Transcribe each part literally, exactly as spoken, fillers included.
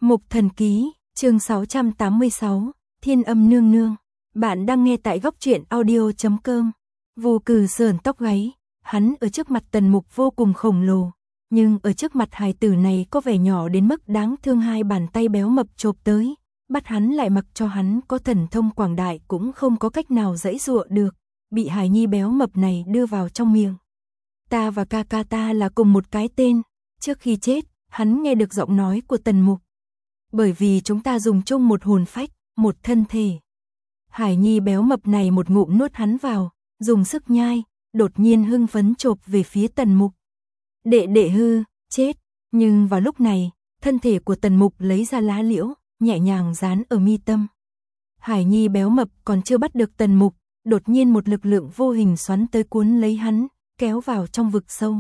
Mục Thần Ký, chương sáu trăm tám mươi sáu, Thiên Âm Nương Nương. Bạn đang nghe tại góc truyện audio chấm com. Vô Cừ sởn tóc gáy, hắn ở trước mặt Tần Mục vô cùng khổng lồ, nhưng ở trước mặt hài tử này có vẻ nhỏ đến mức đáng thương, hai bàn tay béo mập chộp tới, bắt hắn lại mặc cho hắn có thần thông quảng đại cũng không có cách nào giãy giụa được, bị hài nhi béo mập này đưa vào trong miệng. Ta và ca ca ta là cùng một cái tên, trước khi chết, hắn nghe được giọng nói của Tần Mục. Bởi vì chúng ta dùng chung một hồn phách, một thân thể. Hải nhi béo mập này một ngụm nuốt hắn vào, dùng sức nhai, đột nhiên hưng phấn chộp về phía Tần Mục. Đệ đệ hư, chết, nhưng vào lúc này, thân thể của Tần Mục lấy ra lá liễu, nhẹ nhàng dán ở mi tâm. Hải nhi béo mập còn chưa bắt được Tần Mục, đột nhiên một lực lượng vô hình xoắn tới cuốn lấy hắn, kéo vào trong vực sâu.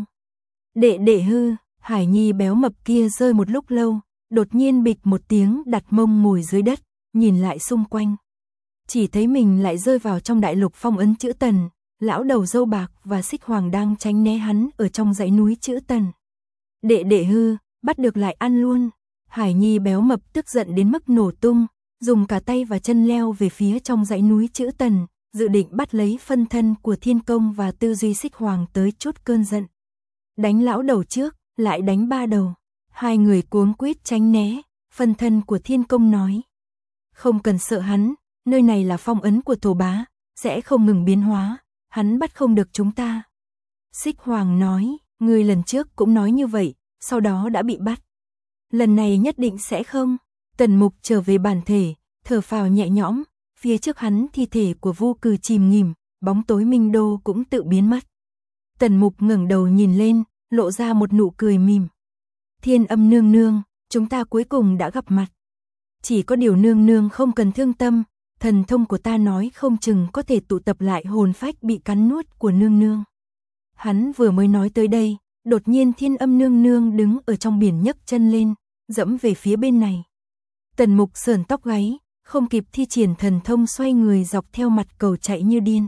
Đệ đệ hư, Hải nhi béo mập kia rơi một lúc lâu, đột nhiên bịch một tiếng đặt mông ngồi dưới đất, nhìn lại xung quanh. Chỉ thấy mình lại rơi vào trong đại lục phong ấn chữ Tần, lão đầu râu bạc và Xích Hoàng đang tránh né hắn ở trong dãy núi chữ Tần. Đệ đệ hư, bắt được lại ăn luôn. Hải nhi béo mập tức giận đến mức nổ tung, dùng cả tay và chân leo về phía trong dãy núi chữ Tần, dự định bắt lấy phân thân của Thiên Công và tư duy Xích Hoàng tới chút cơn giận. Đánh lão đầu trước, lại đánh ba đầu. Hai người cuống quýt tránh né, phân thân của Thiên Công nói. Không cần sợ hắn, nơi này là phong ấn của Thổ Bá, sẽ không ngừng biến hóa, hắn bắt không được chúng ta. Xích Hoàng nói, người lần trước cũng nói như vậy, sau đó đã bị bắt. Lần này nhất định sẽ không. Tần Mục trở về bản thể, thở phào nhẹ nhõm, phía trước hắn thi thể của Vô Cừ chìm nghỉm, bóng tối Minh Đô cũng tự biến mất. Tần Mục ngẩng đầu nhìn lên, lộ ra một nụ cười mỉm. Thiên Âm nương nương, chúng ta cuối cùng đã gặp mặt. Chỉ có điều nương nương không cần thương tâm, thần thông của ta nói không chừng có thể tụ tập lại hồn phách bị cắn nuốt của nương nương. Hắn vừa mới nói tới đây, đột nhiên Thiên Âm nương nương đứng ở trong biển nhấc chân lên, dẫm về phía bên này. Tần Mục sởn tóc gáy, không kịp thi triển thần thông xoay người dọc theo mặt cầu chạy như điên.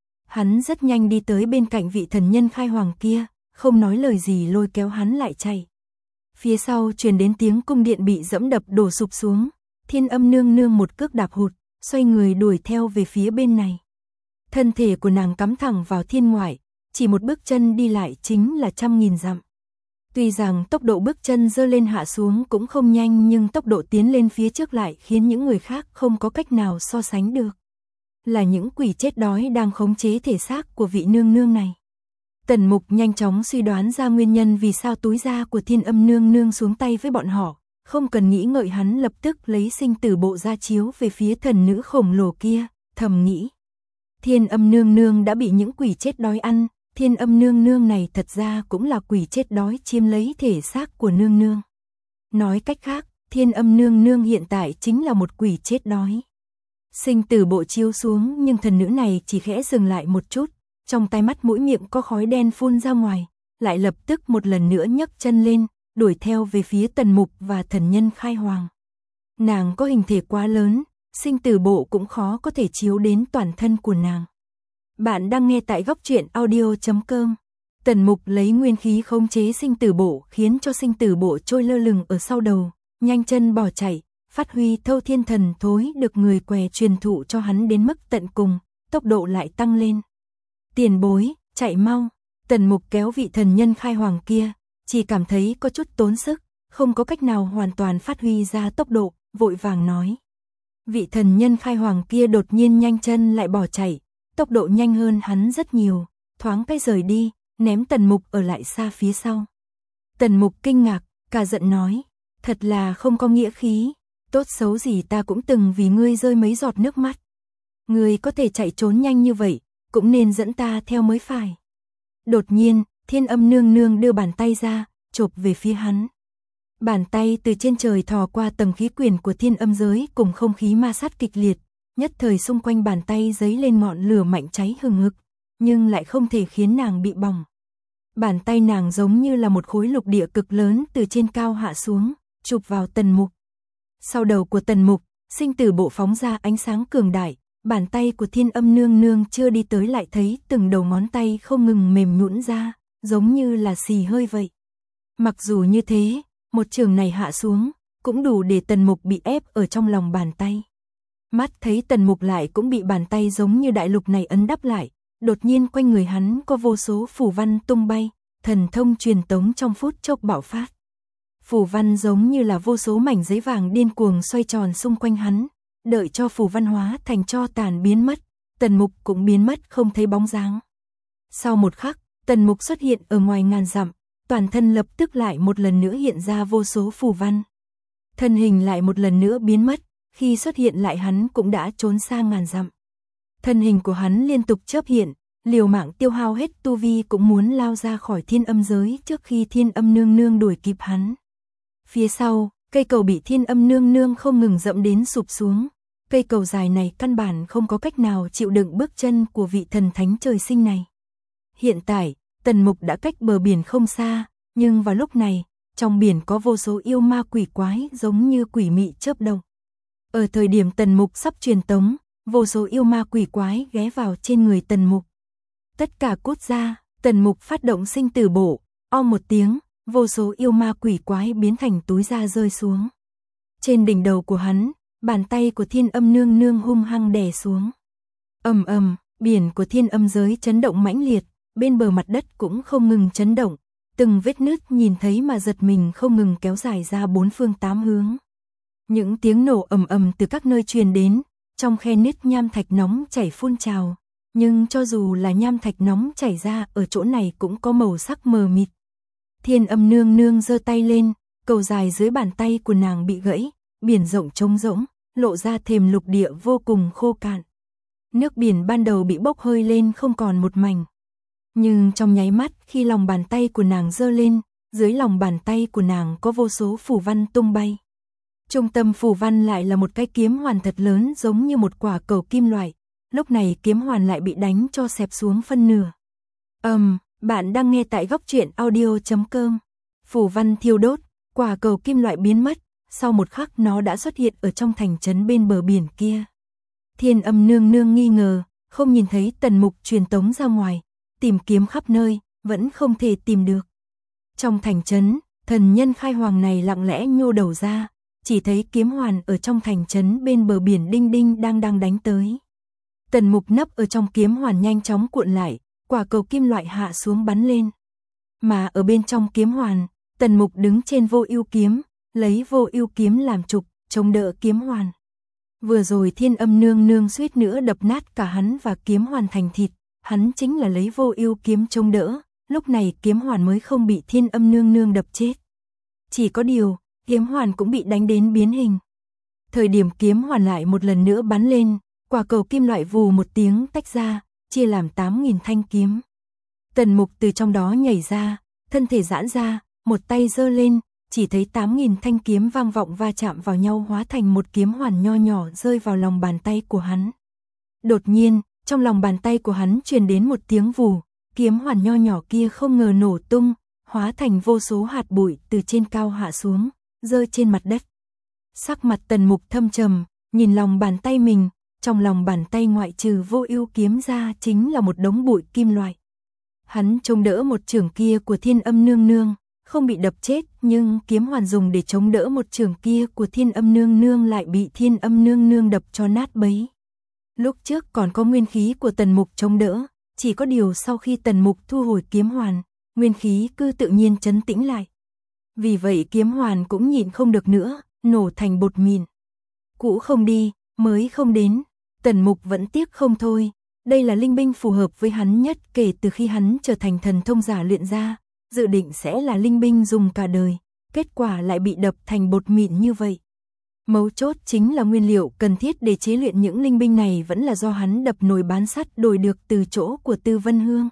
Hắn rất nhanh đi tới bên cạnh vị thần nhân khai hoàng kia, không nói lời gì lôi kéo hắn lại chạy. Phía sau truyền đến tiếng cung điện bị dẫm đập đổ sụp xuống, Thiên Âm nương nương một cước đạp hụt, xoay người đuổi theo về phía bên này. Thân thể của nàng cắm thẳng vào thiên ngoại, chỉ một bước chân đi lại chính là trăm nghìn dặm. Tuy rằng tốc độ bước chân dơ lên hạ xuống cũng không nhanh, nhưng tốc độ tiến lên phía trước lại khiến những người khác không có cách nào so sánh được. Là những quỷ chết đói đang khống chế thể xác của vị nương nương này. Tần Mục nhanh chóng suy đoán ra nguyên nhân vì sao túi da của Thiên Âm nương nương xuống tay với bọn họ, không cần nghĩ ngợi hắn lập tức lấy sinh tử bộ ra chiếu về phía thần nữ khổng lồ kia, thầm nghĩ. Thiên Âm nương nương đã bị những quỷ chết đói ăn, Thiên Âm nương nương này thật ra cũng là quỷ chết đói chiếm lấy thể xác của nương nương. Nói cách khác, Thiên Âm nương nương hiện tại chính là một quỷ chết đói. Sinh tử bộ chiếu xuống nhưng thần nữ này chỉ khẽ dừng lại một chút, trong tai mắt mũi miệng có khói đen phun ra ngoài, lại lập tức một lần nữa nhấc chân lên, đuổi theo về phía Tần Mục và thần nhân khai hoàng. Nàng có hình thể quá lớn, sinh tử bộ cũng khó có thể chiếu đến toàn thân của nàng. Bạn đang nghe tại góc truyện audio chấm com. Tần Mục lấy nguyên khí khống chế sinh tử bộ khiến cho sinh tử bộ trôi lơ lửng ở sau đầu, nhanh chân bỏ chạy, phát huy thâu thiên thần thối được người què truyền thụ cho hắn đến mức tận cùng, tốc độ lại tăng lên. Tiền bối, chạy mau. Tần Mục kéo vị thần nhân khai hoàng kia, chỉ cảm thấy có chút tốn sức, không có cách nào hoàn toàn phát huy ra tốc độ, vội vàng nói. Vị thần nhân khai hoàng kia đột nhiên nhanh chân lại bỏ chạy, tốc độ nhanh hơn hắn rất nhiều, thoáng cái rời đi, ném Tần Mục ở lại xa phía sau. Tần Mục kinh ngạc, cả giận nói, thật là không có nghĩa khí, tốt xấu gì ta cũng từng vì ngươi rơi mấy giọt nước mắt. Ngươi có thể chạy trốn nhanh như vậy, cũng nên dẫn ta theo mới phải. Đột nhiên, Thiên Âm nương nương đưa bàn tay ra, chộp về phía hắn. Bàn tay từ trên trời thò qua tầng khí quyển của thiên âm giới cùng không khí ma sát kịch liệt, nhất thời xung quanh bàn tay giấy lên ngọn lửa mạnh cháy hừng hực, nhưng lại không thể khiến nàng bị bỏng. Bàn tay nàng giống như là một khối lục địa cực lớn từ trên cao hạ xuống, chụp vào Tần Mục. Sau đầu của Tần Mục, sinh tử bộ phóng ra ánh sáng cường đại, bàn tay của Thiên Âm nương nương chưa đi tới lại thấy từng đầu ngón tay không ngừng mềm nhũn ra, giống như là xì hơi vậy. Mặc dù như thế, một trường này hạ xuống, cũng đủ để Tần Mục bị ép ở trong lòng bàn tay. Mắt thấy Tần Mục lại cũng bị bàn tay giống như đại lục này ấn đắp lại, đột nhiên quanh người hắn có vô số phù văn tung bay, thần thông truyền tống trong phút chốc bạo phát. Phù văn giống như là vô số mảnh giấy vàng điên cuồng xoay tròn xung quanh hắn, đợi cho phù văn hóa thành tro tàn biến mất, Tần Mục cũng biến mất không thấy bóng dáng. Sau một khắc, Tần Mục xuất hiện ở ngoài ngàn dặm, toàn thân lập tức lại một lần nữa hiện ra vô số phù văn. Thân hình lại một lần nữa biến mất, khi xuất hiện lại hắn cũng đã trốn xa ngàn dặm. Thân hình của hắn liên tục chớp hiện, liều mạng tiêu hao hết tu vi cũng muốn lao ra khỏi thiên âm giới trước khi thiên âm nương nương đuổi kịp hắn. Phía sau, cây cầu bị thiên âm nương nương không ngừng dẫm đến sụp xuống. Cây cầu dài này căn bản không có cách nào chịu đựng bước chân của vị thần thánh trời sinh này. Hiện tại, Tần Mục đã cách bờ biển không xa, nhưng vào lúc này, trong biển có vô số yêu ma quỷ quái giống như quỷ mị chớp động. Ở thời điểm Tần Mục sắp truyền tống, vô số yêu ma quỷ quái ghé vào trên người Tần Mục. Tất cả cút ra, Tần Mục phát động sinh tử bộ, om một tiếng, vô số yêu ma quỷ quái biến thành túi da rơi xuống. Trên đỉnh đầu của hắn, bàn tay của thiên âm nương nương hung hăng đè xuống. Ầm ầm, biển của thiên âm giới chấn động mãnh liệt, bên bờ mặt đất cũng không ngừng chấn động, từng vết nứt nhìn thấy mà giật mình không ngừng kéo dài ra bốn phương tám hướng. Những tiếng nổ ầm ầm từ các nơi truyền đến, trong khe nứt nham thạch nóng chảy phun trào, nhưng cho dù là nham thạch nóng chảy ra ở chỗ này cũng có màu sắc mờ mịt. Thiên âm nương nương giơ tay lên, cầu dài dưới bàn tay của nàng bị gãy, biển rộng trống rỗng, lộ ra thềm lục địa vô cùng khô cạn. Nước biển ban đầu bị bốc hơi lên không còn một mảnh. Nhưng trong nháy mắt khi lòng bàn tay của nàng giơ lên, dưới lòng bàn tay của nàng có vô số phù văn tung bay. Trung tâm phù văn lại là một cái kiếm hoàn thật lớn giống như một quả cầu kim loại. Lúc này kiếm hoàn lại bị đánh cho xẹp xuống phân nửa. Ầm, um, bạn đang nghe tại góc truyện audio chấm com. Phù văn thiêu đốt, quả cầu kim loại biến mất, sau một khắc nó đã xuất hiện ở trong thành trấn bên bờ biển kia. Thiên âm nương nương nghi ngờ, không nhìn thấy Tần Mục truyền tống ra ngoài, tìm kiếm khắp nơi, vẫn không thể tìm được. Trong thành trấn, thần nhân khai hoàng này lặng lẽ nhô đầu ra, chỉ thấy kiếm hoàn ở trong thành trấn bên bờ biển đinh đinh đang đang đánh tới. Tần Mục nấp ở trong kiếm hoàn nhanh chóng cuộn lại, quả cầu kim loại hạ xuống bắn lên. Mà ở bên trong kiếm hoàn, Tần Mục đứng trên vô ưu kiếm, lấy vô ưu kiếm làm trục, chống đỡ kiếm hoàn. Vừa rồi thiên âm nương nương suýt nữa đập nát cả hắn và kiếm hoàn thành thịt, hắn chính là lấy vô ưu kiếm chống đỡ, lúc này kiếm hoàn mới không bị thiên âm nương nương đập chết. Chỉ có điều, kiếm hoàn cũng bị đánh đến biến hình. Thời điểm kiếm hoàn lại một lần nữa bắn lên, quả cầu kim loại vù một tiếng tách ra, chia làm tám nghìn thanh kiếm. Tần Mục từ trong đó nhảy ra, thân thể giãn ra, một tay giơ lên, chỉ thấy tám nghìn thanh kiếm vang vọng va chạm vào nhau hóa thành một kiếm hoàn nho nhỏ rơi vào lòng bàn tay của hắn. Đột nhiên, trong lòng bàn tay của hắn truyền đến một tiếng vù, kiếm hoàn nho nhỏ kia không ngờ nổ tung, hóa thành vô số hạt bụi từ trên cao hạ xuống, rơi trên mặt đất. Sắc mặt Tần Mục thâm trầm, nhìn lòng bàn tay mình, trong lòng bàn tay ngoại trừ vô ưu kiếm ra chính là một đống bụi kim loại. Hắn chống đỡ một chưởng kia của thiên âm nương nương, không bị đập chết, nhưng kiếm hoàn dùng để chống đỡ một chưởng kia của thiên âm nương nương lại bị thiên âm nương nương đập cho nát bấy. Lúc trước còn có nguyên khí của Tần Mục chống đỡ, chỉ có điều sau khi Tần Mục thu hồi kiếm hoàn, nguyên khí cứ tự nhiên trấn tĩnh lại. Vì vậy kiếm hoàn cũng nhịn không được nữa, nổ thành bột mịn. Cũ không đi, mới không đến, Tần Mục vẫn tiếc không thôi. Đây là linh binh phù hợp với hắn nhất kể từ khi hắn trở thành thần thông giả luyện ra, dự định sẽ là linh binh dùng cả đời, kết quả lại bị đập thành bột mịn như vậy. Mấu chốt chính là nguyên liệu cần thiết để chế luyện những linh binh này vẫn là do hắn đập nồi bán sắt đổi được từ chỗ của Tư Vân Hương.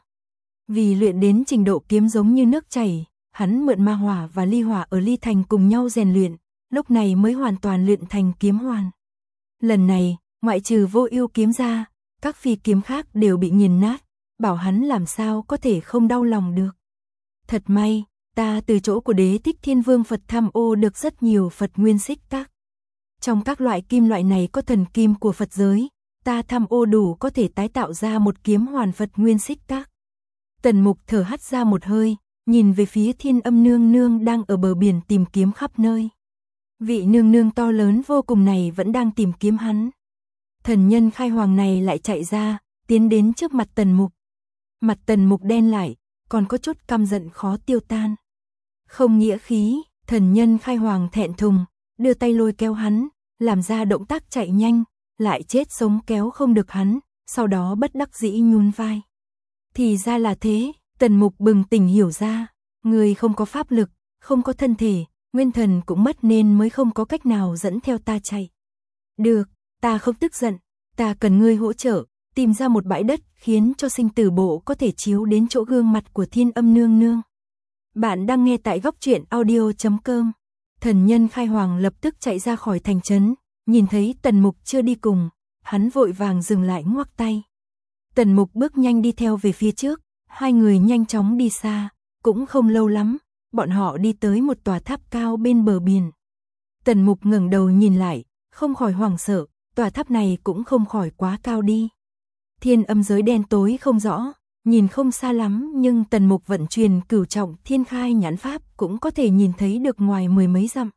Vì luyện đến trình độ kiếm giống như nước chảy, hắn mượn ma hỏa và ly hỏa ở ly thành cùng nhau rèn luyện, lúc này mới hoàn toàn luyện thành kiếm hoàn. Lần này, ngoại trừ vô ưu kiếm ra, các phi kiếm khác đều bị nghiền nát, bảo hắn làm sao có thể không đau lòng được. Thật may, ta từ chỗ của Đế Thích Thiên Vương Phật tham ô được rất nhiều Phật nguyên xích các. Trong các loại kim loại này có thần kim của Phật giới, ta tham ô đủ có thể tái tạo ra một kiếm hoàn Phật nguyên xích các. Tần Mục thở hắt ra một hơi, nhìn về phía thiên âm nương nương đang ở bờ biển tìm kiếm khắp nơi. Vị nương nương to lớn vô cùng này vẫn đang tìm kiếm hắn. Thần nhân khai hoàng này lại chạy ra, tiến đến trước mặt Tần Mục. Mặt Tần Mục đen lại, còn có chút căm giận khó tiêu tan. Không nghĩa khí, thần nhân khai hoàng thẹn thùng, đưa tay lôi kéo hắn, làm ra động tác chạy nhanh, lại chết sống kéo không được hắn, sau đó bất đắc dĩ nhún vai. Thì ra là thế, Tần Mục bừng tỉnh hiểu ra, người không có pháp lực, không có thân thể, nguyên thần cũng mất nên mới không có cách nào dẫn theo ta chạy. Được, ta không tức giận, ta cần ngươi hỗ trợ, tìm ra một bãi đất khiến cho sinh tử bộ có thể chiếu đến chỗ gương mặt của Thiên Âm nương nương. Bạn đang nghe tại góc truyện audio chấm com. Thần nhân khai hoàng lập tức chạy ra khỏi thành trấn, nhìn thấy Tần Mục chưa đi cùng, hắn vội vàng dừng lại ngoắc tay. Tần Mục bước nhanh đi theo về phía trước, hai người nhanh chóng đi xa, cũng không lâu lắm, bọn họ đi tới một tòa tháp cao bên bờ biển. Tần Mục ngẩng đầu nhìn lại, không khỏi hoảng sợ, tòa tháp này cũng không khỏi quá cao đi. Thiên âm giới đen tối không rõ, nhìn không xa lắm, nhưng Tần Mục vận truyền cửu trọng thiên khai nhãn pháp cũng có thể nhìn thấy được ngoài mười mấy dặm.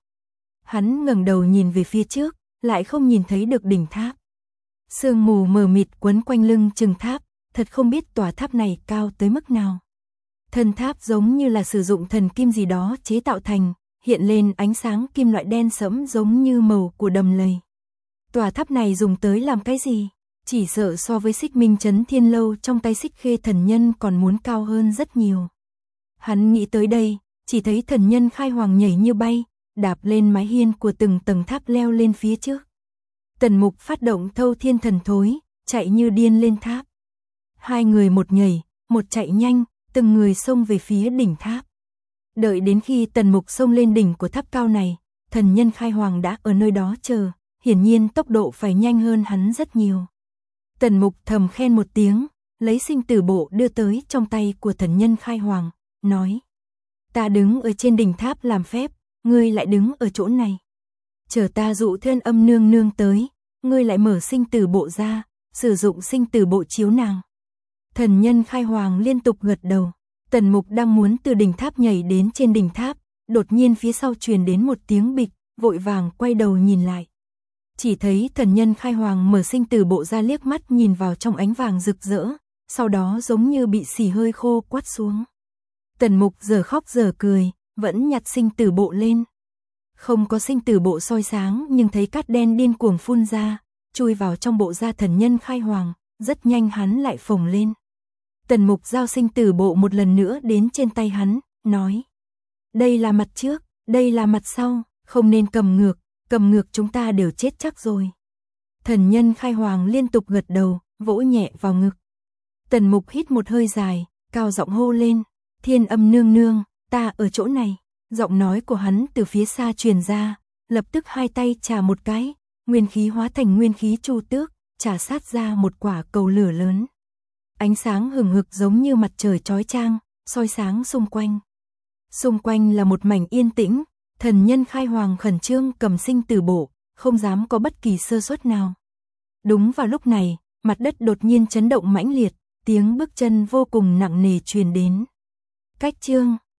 Hắn ngẩng đầu nhìn về phía trước, lại không nhìn thấy được đỉnh tháp. Sương mù mờ mịt quấn quanh lưng chừng tháp, thật không biết tòa tháp này cao tới mức nào. Thân tháp giống như là sử dụng thần kim gì đó chế tạo thành, hiện lên ánh sáng kim loại đen sẫm giống như màu của đầm lầy. Tòa tháp này dùng tới làm cái gì? Chỉ sợ so với Xích Minh Chấn Thiên Lâu trong tay Xích Khê thần nhân còn muốn cao hơn rất nhiều. Hắn nghĩ tới đây, chỉ thấy thần nhân khai hoàng nhảy như bay, đạp lên mái hiên của từng tầng tháp leo lên phía trước. Tần Mục phát động thâu thiên thần thối, chạy như điên lên tháp. Hai người một nhảy, một chạy nhanh, từng người xông về phía đỉnh tháp. Đợi đến khi Tần Mục xông lên đỉnh của tháp cao này, thần nhân khai hoàng đã ở nơi đó chờ, hiển nhiên tốc độ phải nhanh hơn hắn rất nhiều. Tần Mục thầm khen một tiếng, lấy sinh tử bộ đưa tới trong tay của thần nhân khai hoàng, nói: ta đứng ở trên đỉnh tháp làm phép, ngươi lại đứng ở chỗ này. Chờ ta dụ Thiên Âm nương nương tới, ngươi lại mở sinh tử bộ ra, sử dụng sinh tử bộ chiếu nàng. Thần nhân khai hoàng liên tục gật đầu. Tần Mục đang muốn từ đỉnh tháp nhảy đến trên đỉnh tháp, đột nhiên phía sau truyền đến một tiếng bịch, vội vàng quay đầu nhìn lại. Chỉ thấy thần nhân khai hoàng mở sinh tử bộ ra, liếc mắt nhìn vào trong ánh vàng rực rỡ, sau đó giống như bị xì hơi khô quát xuống. Tần Mục giờ khóc giờ cười, vẫn nhặt sinh tử bộ lên. Không có sinh tử bộ soi sáng, nhưng thấy cát đen điên cuồng phun ra, chui vào trong bộ da thần nhân khai hoàng, rất nhanh hắn lại phồng lên. Tần Mục giao sinh tử bộ một lần nữa đến trên tay hắn, nói: đây là mặt trước, đây là mặt sau, không nên cầm ngược, cầm ngược chúng ta đều chết chắc rồi. Thần nhân khai hoàng liên tục gật đầu, vỗ nhẹ vào ngực. Tần Mục hít một hơi dài, cao giọng hô lên: Thiên Âm nương nương, ta ở chỗ này. Giọng nói của hắn từ phía xa truyền ra, lập tức hai tay chà một cái, nguyên khí hóa thành nguyên khí chu tước, chà sát ra một quả cầu lửa lớn. Ánh sáng hừng hực giống như mặt trời chói chang, soi sáng xung quanh. Xung quanh là một mảnh yên tĩnh, thần nhân khai hoàng khẩn trương cầm sinh tử bộ, không dám có bất kỳ sơ suất nào. Đúng vào lúc này, mặt đất đột nhiên chấn động mãnh liệt, tiếng bước chân vô cùng nặng nề truyền đến. Cách chương